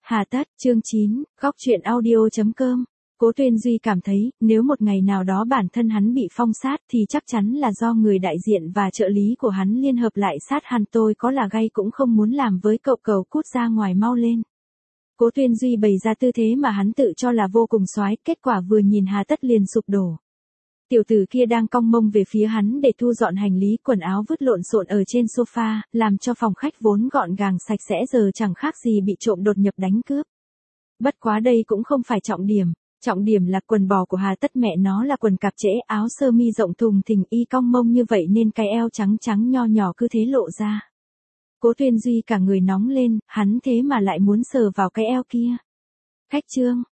Hà tất, chương 9, góc truyện audio.com. Cố Tuyên Duy cảm thấy, nếu một ngày nào đó bản thân hắn bị phong sát thì chắc chắn là do người đại diện và trợ lý của hắn liên hợp lại sát hắn. Tôi có là gay cũng không muốn làm với cậu, cầu cút ra ngoài mau lên. Cố Tuyên Duy bày ra tư thế mà hắn tự cho là vô cùng soái, kết quả vừa nhìn Hà Tất liền sụp đổ. Tiểu tử kia đang cong mông về phía hắn để thu dọn hành lý, quần áo vứt lộn xộn ở trên sofa, làm cho phòng khách vốn gọn gàng sạch sẽ giờ chẳng khác gì bị trộm đột nhập đánh cướp. Bất quá đây cũng không phải trọng điểm là quần bò của Hà Tất, mẹ nó là quần cạp trễ, áo sơ mi rộng thùng thình, y cong mông như vậy nên cái eo trắng trắng nho nhỏ cứ thế lộ ra. Cố Tuyên Duy cả người nóng lên, hắn thế mà lại muốn sờ vào cái eo kia. Khách trương,